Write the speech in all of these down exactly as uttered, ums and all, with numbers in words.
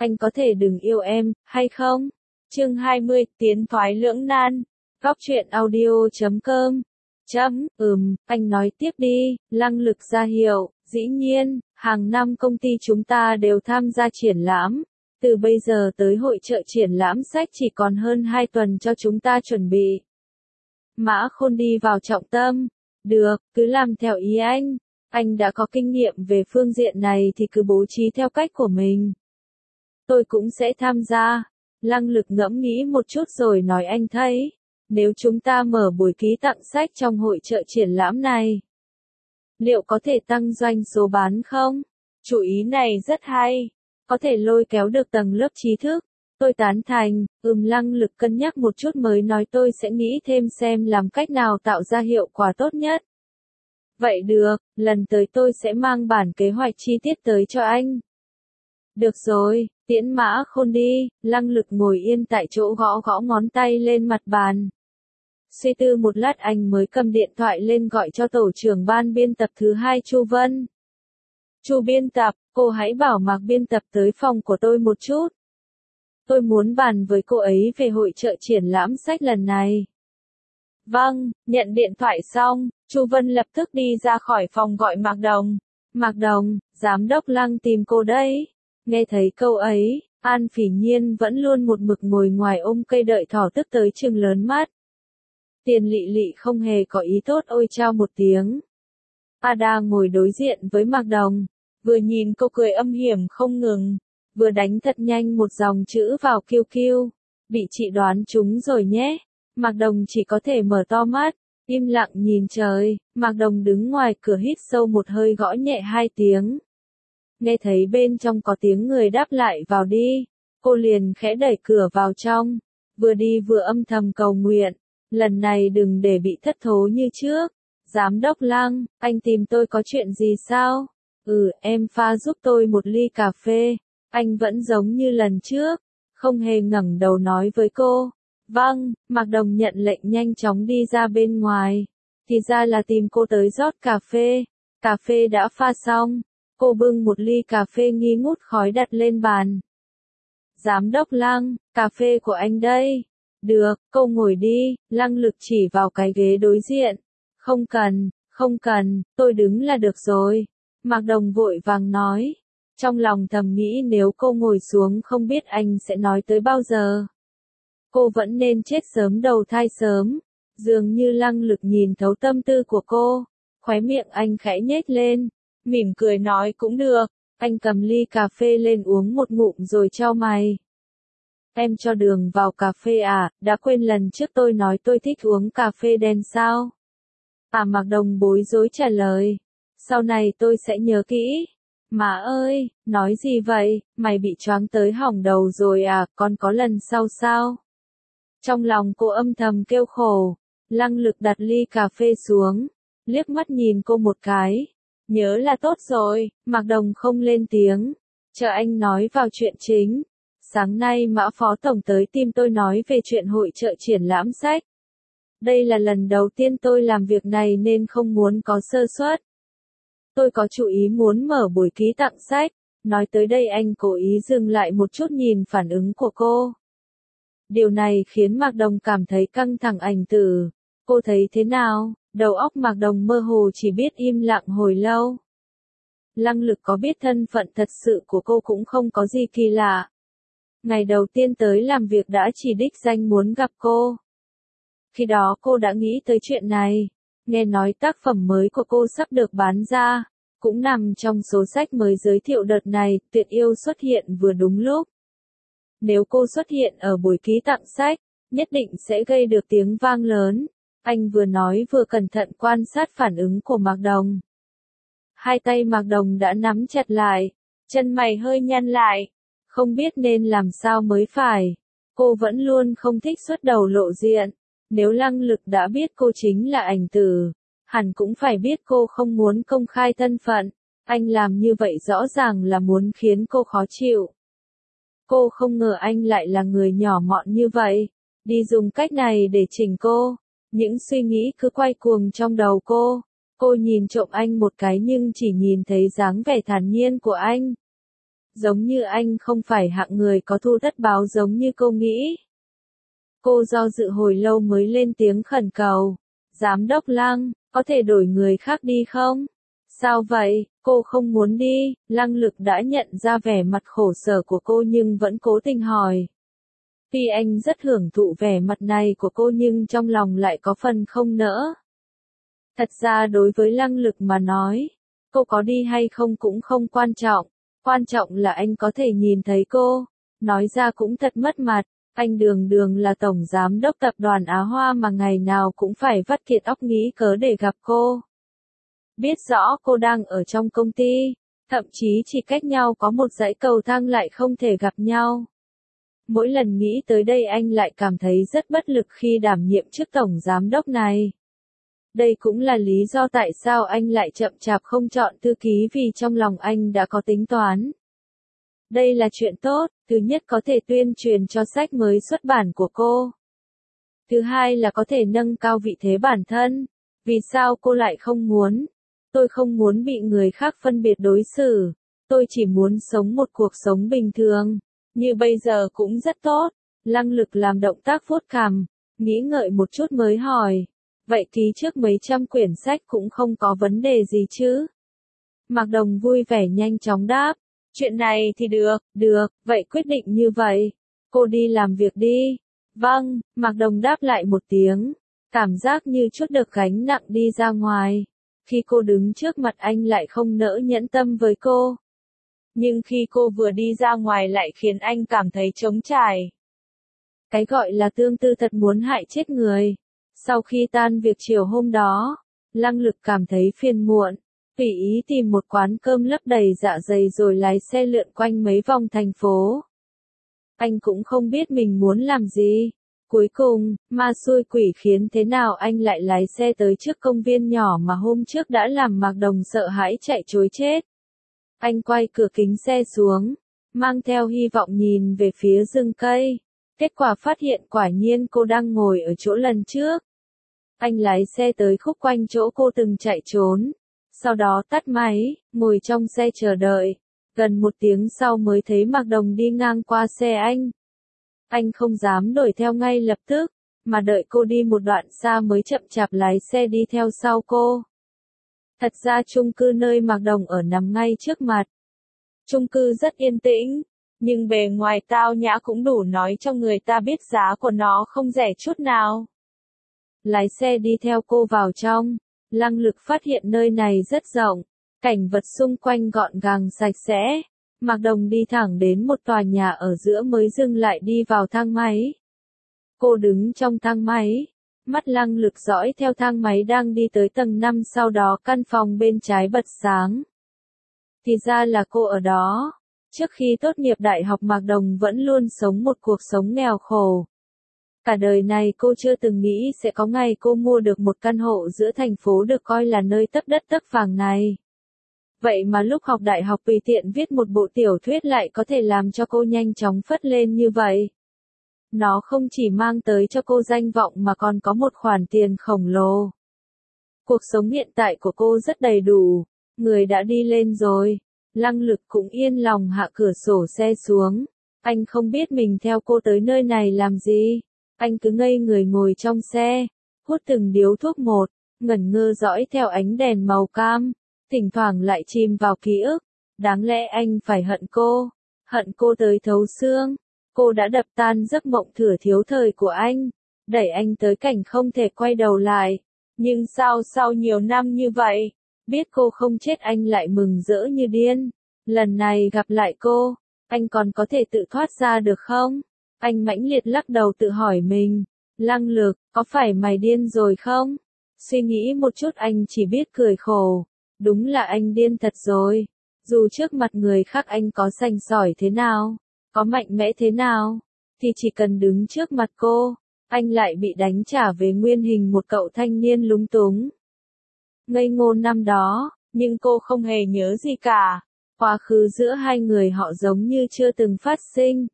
anh có thể đừng yêu em, hay không? Chương hai mươi, tiến thoái lưỡng nan. Góc truyện audio chấm com. Chấm, ừm, anh nói tiếp đi, Lăng Lực ra hiệu, dĩ nhiên, hàng năm công ty chúng ta đều tham gia triển lãm. Từ bây giờ tới hội chợ triển lãm sách chỉ còn hơn hai tuần cho chúng ta chuẩn bị. Mã Khôn đi vào trọng tâm. Được, cứ làm theo ý anh. Anh đã có kinh nghiệm về phương diện này thì cứ bố trí theo cách của mình. Tôi cũng sẽ tham gia. Lăng Lực ngẫm nghĩ một chút rồi nói anh thấy. Nếu chúng ta mở buổi ký tặng sách trong hội chợ triển lãm này, liệu có thể tăng doanh số bán không? Chủ ý này rất hay. Có thể lôi kéo được tầng lớp trí thức. Tôi tán thành, ừm Lăng Lực cân nhắc một chút mới nói tôi sẽ nghĩ thêm xem làm cách nào tạo ra hiệu quả tốt nhất. Vậy được, lần tới tôi sẽ mang bản kế hoạch chi tiết tới cho anh. Được rồi, tiễn Mã Khôn đi, Lăng Lực ngồi yên tại chỗ gõ gõ ngón tay lên mặt bàn. Suy tư một lát anh mới cầm điện thoại lên gọi cho tổ trưởng ban biên tập thứ hai Chu Vân. Chu biên tập, cô hãy bảo Mạc biên tập tới phòng của tôi một chút. Tôi muốn bàn với cô ấy về hội chợ triển lãm sách lần này. Vâng, nhận điện thoại xong, Chu Vân lập tức đi ra khỏi phòng gọi Mạc Đồng. Mạc Đồng, giám đốc Lăng tìm cô đấy. Nghe thấy câu ấy, An Phỉ Nhiên vẫn luôn một mực ngồi ngoài ôm cây đợi thỏ tức tới trừng lớn mắt. Tiền Lị Lị không hề có ý tốt ôi chao một tiếng. Ada ngồi đối diện với Mạc Đồng, vừa nhìn cô cười âm hiểm không ngừng, vừa đánh thật nhanh một dòng chữ vào kiu kiu. Bị chị đoán trúng rồi nhé. Mạc Đồng chỉ có thể mở to mắt, im lặng nhìn trời. Mạc Đồng đứng ngoài cửa hít sâu một hơi gõ nhẹ hai tiếng. Nghe thấy bên trong có tiếng người đáp lại vào đi. Cô liền khẽ đẩy cửa vào trong, vừa đi vừa âm thầm cầu nguyện. Lần này đừng để bị thất thố như trước. Giám đốc Lăng, anh tìm tôi có chuyện gì sao? Ừ, em pha giúp tôi một ly cà phê. Anh vẫn giống như lần trước, không hề ngẩng đầu nói với cô. Vâng, Mạc Đồng nhận lệnh nhanh chóng đi ra bên ngoài. Thì ra là tìm cô tới rót cà phê. Cà phê đã pha xong. Cô bưng một ly cà phê nghi ngút khói đặt lên bàn. Giám đốc Lăng, cà phê của anh đây. Được, cô ngồi đi, Lăng Lực chỉ vào cái ghế đối diện. Không cần, không cần, tôi đứng là được rồi. Mạc Đồng vội vàng nói. Trong lòng thầm nghĩ nếu cô ngồi xuống không biết anh sẽ nói tới bao giờ. Cô vẫn nên chết sớm đầu thai sớm. Dường như Lăng Lực nhìn thấu tâm tư của cô. Khóe miệng anh khẽ nhếch lên. Mỉm cười nói cũng được. Anh cầm ly cà phê lên uống một ngụm rồi chau mày. Em cho đường vào cà phê à, đã quên lần trước tôi nói tôi thích uống cà phê đen sao? À Mạc Đồng bối rối trả lời. Sau này tôi sẽ nhớ kỹ. Má ơi, nói gì vậy, mày bị choáng tới hỏng đầu rồi à, còn có lần sau sao? Trong lòng cô âm thầm kêu khổ. Lăng Lực đặt ly cà phê xuống, liếc mắt nhìn cô một cái. Nhớ là tốt rồi, Mạc Đồng không lên tiếng. Chờ anh nói vào chuyện chính. Sáng nay Mã Phó Tổng tới tìm tôi nói về chuyện hội chợ triển lãm sách. Đây là lần đầu tiên tôi làm việc này nên không muốn có sơ suất. Tôi có chủ ý muốn mở buổi ký tặng sách. Nói tới đây anh cố ý dừng lại một chút nhìn phản ứng của cô. Điều này khiến Mạc Đồng cảm thấy căng thẳng ảnh tử. Cô thấy thế nào? Đầu óc Mạc Đồng mơ hồ chỉ biết im lặng hồi lâu. Lăng Lực có biết thân phận thật sự của cô cũng không có gì kỳ lạ. Ngày đầu tiên tới làm việc đã chỉ đích danh muốn gặp cô. Khi đó cô đã nghĩ tới chuyện này. Nghe nói tác phẩm mới của cô sắp được bán ra. Cũng nằm trong số sách mới giới thiệu đợt này, Tuyệt Yêu xuất hiện vừa đúng lúc. Nếu cô xuất hiện ở buổi ký tặng sách, nhất định sẽ gây được tiếng vang lớn. Anh vừa nói vừa cẩn thận quan sát phản ứng của Mạc Đồng. Hai tay Mạc Đồng đã nắm chặt lại, chân mày hơi nhăn lại, không biết nên làm sao mới phải. Cô vẫn luôn không thích xuất đầu lộ diện. Nếu Lăng Lực đã biết cô chính là ảnh tử, hẳn cũng phải biết cô không muốn công khai thân phận. Anh làm như vậy rõ ràng là muốn khiến cô khó chịu. Cô không ngờ anh lại là người nhỏ mọn như vậy. Đi dùng cách này để chỉnh cô. Những suy nghĩ cứ quay cuồng trong đầu cô. Cô nhìn trộm anh một cái nhưng chỉ nhìn thấy dáng vẻ thản nhiên của anh. giống như anh không phải hạng người có thù tất báo giống như cô nghĩ. Cô do dự hồi lâu mới lên tiếng khẩn cầu. Giám đốc Lăng, có thể đổi người khác đi không? Sao vậy, cô không muốn đi? Lăng Lực đã nhận ra vẻ mặt khổ sở của cô nhưng vẫn cố tình hỏi. Tuy anh rất hưởng thụ vẻ mặt này của cô nhưng trong lòng lại có phần không nỡ. Thật ra đối với Lăng Lực mà nói, cô có đi hay không cũng không quan trọng. Quan trọng là anh có thể nhìn thấy cô. Nói ra cũng thật mất mặt. Anh đường đường là tổng giám đốc tập đoàn Á Hoa mà ngày nào cũng phải vắt kiệt óc nghĩ cớ để gặp cô. Biết rõ cô đang ở trong công ty, thậm chí chỉ cách nhau có một dãy cầu thang lại không thể gặp nhau. Mỗi lần nghĩ tới đây anh lại cảm thấy rất bất lực khi đảm nhiệm chức tổng giám đốc này. Đây cũng là lý do tại sao anh lại chậm chạp không chọn thư ký vì trong lòng anh đã có tính toán. Đây là chuyện tốt, thứ nhất có thể tuyên truyền cho sách mới xuất bản của cô. Thứ hai là có thể nâng cao vị thế bản thân. Vì sao cô lại không muốn? Tôi không muốn bị người khác phân biệt đối xử. Tôi chỉ muốn sống một cuộc sống bình thường. Như bây giờ cũng rất tốt. Lăng Lực làm động tác vuốt cằm, nghĩ ngợi một chút mới hỏi. Vậy ký trước mấy trăm quyển sách cũng không có vấn đề gì chứ? Mạc Đồng vui vẻ nhanh chóng đáp. Chuyện này thì được, được, vậy quyết định như vậy. Cô đi làm việc đi. Vâng, Mạc Đồng đáp lại một tiếng. Cảm giác như chút được gánh nặng đi ra ngoài. Khi cô đứng trước mặt anh lại không nỡ nhẫn tâm với cô. Nhưng khi cô vừa đi ra ngoài lại khiến anh cảm thấy trống trải. Cái gọi là tương tư thật muốn hại chết người. Sau khi tan việc chiều hôm đó, Lăng Lực cảm thấy phiền muộn. Tùy ý tìm một quán cơm lấp đầy dạ dày rồi lái xe lượn quanh mấy vòng thành phố. Anh cũng không biết mình muốn làm gì. Cuối cùng, ma xui quỷ khiến thế nào anh lại lái xe tới trước công viên nhỏ mà hôm trước đã làm Mạc Đồng sợ hãi chạy trối chết. Anh quay cửa kính xe xuống, mang theo hy vọng nhìn về phía rừng cây. Kết quả phát hiện quả nhiên cô đang ngồi ở chỗ lần trước. Anh lái xe tới khúc quanh chỗ cô từng chạy trốn. Sau đó tắt máy, ngồi trong xe chờ đợi. Gần một tiếng sau mới thấy Mạc Đồng đi ngang qua xe anh. Anh không dám đuổi theo ngay lập tức, mà đợi cô đi một đoạn xa mới chậm chạp lái xe đi theo sau cô. Thật ra chung cư nơi Mạc Đồng ở nằm ngay trước mặt. Chung cư rất yên tĩnh, nhưng bề ngoài tao nhã cũng đủ nói cho người ta biết giá của nó không rẻ chút nào. Lái xe đi theo cô vào trong. Lăng Lực phát hiện nơi này rất rộng, cảnh vật xung quanh gọn gàng sạch sẽ. Mạc Đồng đi thẳng đến một tòa nhà ở giữa mới dừng lại đi vào thang máy. Cô đứng trong thang máy, mắt Lăng Lực dõi theo thang máy đang đi tới tầng năm, sau đó căn phòng bên trái bật sáng. Thì ra là cô ở đó. Trước khi tốt nghiệp đại học Mạc Đồng vẫn luôn sống một cuộc sống nghèo khổ. Cả đời này cô chưa từng nghĩ sẽ có ngày cô mua được một căn hộ giữa thành phố được coi là nơi tấp đất tấp vàng này. Vậy mà lúc học đại học tùy tiện viết một bộ tiểu thuyết lại có thể làm cho cô nhanh chóng phất lên như vậy. Nó không chỉ mang tới cho cô danh vọng mà còn có một khoản tiền khổng lồ. Cuộc sống hiện tại của cô rất đầy đủ, người đã đi lên rồi. Lăng Lực cũng yên lòng hạ cửa sổ xe xuống. Anh không biết mình theo cô tới nơi này làm gì. Anh cứ ngây người ngồi trong xe, hút từng điếu thuốc một, ngẩn ngơ dõi theo ánh đèn màu cam, thỉnh thoảng lại chìm vào ký ức. Đáng lẽ anh phải hận cô, hận cô tới thấu xương. Cô đã đập tan giấc mộng thửa thiếu thời của anh, đẩy anh tới cảnh không thể quay đầu lại. Nhưng sao sau nhiều năm như vậy, biết cô không chết anh lại mừng rỡ như điên. Lần này gặp lại cô, anh còn có thể tự thoát ra được không? Anh mãnh liệt lắc đầu tự hỏi mình. Lăng Lực, có phải mày điên rồi không? Suy nghĩ một chút anh chỉ biết cười khổ. Đúng là anh điên thật rồi. Dù trước mặt người khác anh có sành sỏi thế nào, có mạnh mẽ thế nào, thì chỉ cần đứng trước mặt cô, anh lại bị đánh trả về nguyên hình một cậu thanh niên lúng túng. Ngây ngô năm đó, nhưng cô không hề nhớ gì cả. Quá khứ giữa hai người họ giống như chưa từng phát sinh.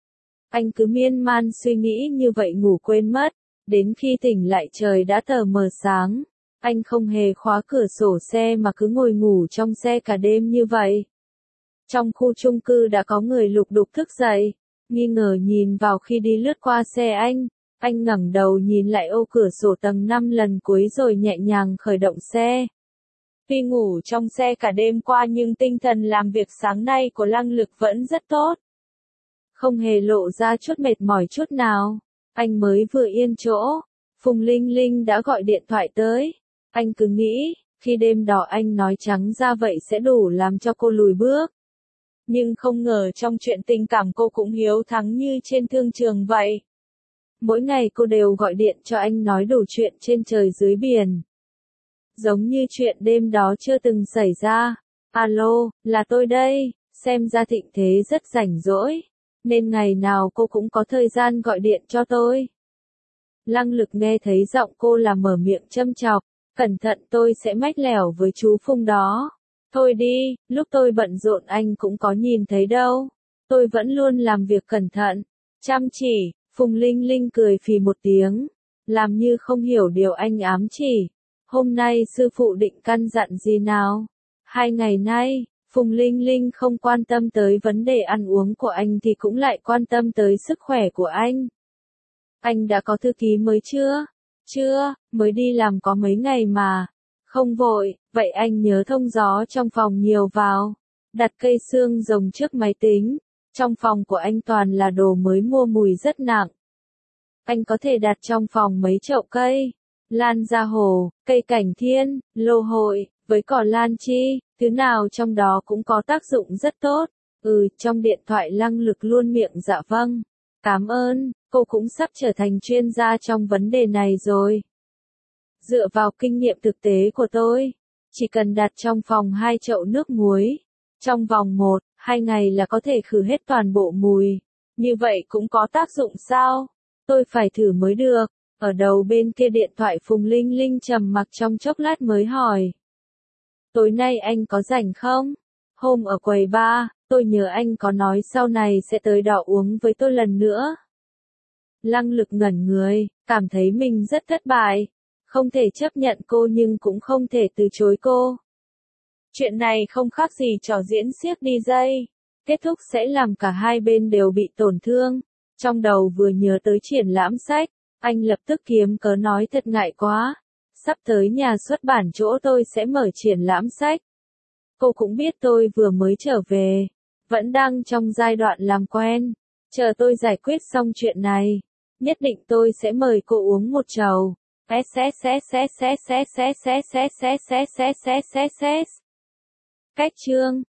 Anh cứ miên man suy nghĩ như vậy ngủ quên mất, đến khi tỉnh lại trời đã tờ mờ sáng. Anh không hề khóa cửa sổ xe mà cứ ngồi ngủ trong xe cả đêm như vậy. Trong khu chung cư đã có người lục đục thức dậy, nghi ngờ nhìn vào khi đi lướt qua xe anh. Anh ngẩng đầu nhìn lại ô cửa sổ tầng năm lần cuối rồi nhẹ nhàng khởi động xe. Tuy ngủ trong xe cả đêm qua nhưng tinh thần làm việc sáng nay của Lăng Lực vẫn rất tốt. Không hề lộ ra chút mệt mỏi chút nào. Anh mới vừa yên chỗ, Phùng Linh Linh đã gọi điện thoại tới. Anh cứ nghĩ, khi đêm đó anh nói trắng ra vậy sẽ đủ làm cho cô lùi bước. Nhưng không ngờ trong chuyện tình cảm cô cũng hiếu thắng như trên thương trường vậy. Mỗi ngày cô đều gọi điện cho anh nói đủ chuyện trên trời dưới biển. Giống như chuyện đêm đó chưa từng xảy ra. Alo, là tôi đây, xem ra Thịnh Thế rất rảnh rỗi, nên ngày nào cô cũng có thời gian gọi điện cho tôi. Lăng Lực nghe thấy giọng cô là mở miệng châm chọc, cẩn thận tôi sẽ mách lẻo với chú Phùng đó. Thôi đi, lúc tôi bận rộn anh cũng có nhìn thấy đâu. Tôi vẫn luôn làm việc cẩn thận, chăm chỉ. Phùng Linh Linh cười phì một tiếng, làm như không hiểu điều anh ám chỉ. Hôm nay sư phụ định căn dặn gì nào? Hai ngày nay, Phùng Linh Linh không quan tâm tới vấn đề ăn uống của anh thì cũng lại quan tâm tới sức khỏe của anh. Anh đã có thư ký mới chưa? Chưa, mới đi làm có mấy ngày mà. Không vội, vậy anh nhớ thông gió trong phòng nhiều vào. Đặt cây xương rồng trước máy tính. Trong phòng của anh toàn là đồ mới mua mùi rất nặng. Anh có thể đặt trong phòng mấy chậu cây, lan gia hồ, cây cảnh thiên, lô hội, với cỏ lan chi, thứ nào trong đó cũng có tác dụng rất tốt. Ừ, trong điện thoại Lăng Lực luôn miệng dạ vâng. Cảm ơn, cô cũng sắp trở thành chuyên gia trong vấn đề này rồi. Dựa vào kinh nghiệm thực tế của tôi, chỉ cần đặt trong phòng hai chậu nước muối, trong vòng một, hai ngày là có thể khử hết toàn bộ mùi. Như vậy cũng có tác dụng sao? Tôi phải thử mới được. Ở đầu bên kia điện thoại Phùng Linh Linh trầm mặc trong chốc lát mới hỏi. Tối nay anh có rảnh không? Hôm ở quầy bar, tôi nhớ anh có nói sau này sẽ tới đó uống với tôi lần nữa. Lăng Lực ngẩn người, cảm thấy mình rất thất bại. Không thể chấp nhận cô nhưng cũng không thể từ chối cô. Chuyện này không khác gì trò diễn xiếc đi dây. Kết thúc sẽ làm cả hai bên đều bị tổn thương. Trong đầu vừa nhớ tới triển lãm sách, anh lập tức kiếm cớ nói thật ngại quá. Sắp tới nhà xuất bản chỗ tôi sẽ mở triển lãm sách. Cô cũng biết tôi vừa mới trở về, vẫn đang trong giai đoạn làm quen. Chờ tôi giải quyết xong chuyện này, nhất định tôi sẽ mời cô uống một chầu. Cách chương